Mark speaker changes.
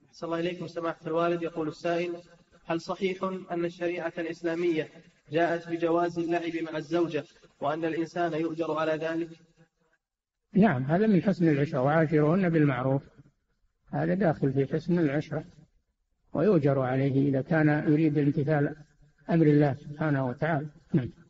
Speaker 1: صلى الله إليكم سماحة الوالد. يقول السائل: هل صحيح أن الشريعة الإسلامية جاءت بجواز اللعب مع الزوجة وأن الإنسان يؤجر على ذلك؟
Speaker 2: نعم، هذا من حسن العشرة، وعاشرهن بالمعروف، هذا داخل في حسن العشرة، ويؤجر عليه إذا كان يريد امتثال أمر الله سبحانه وتعالى. نعم.